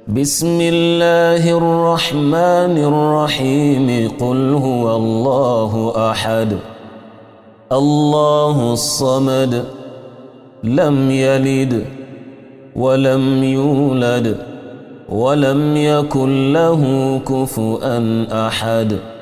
بسم الله الرحمن الرحيم قل هو الله أحد الله الصمد لم يلد ولم يولد ولم يكن له كفؤا أحد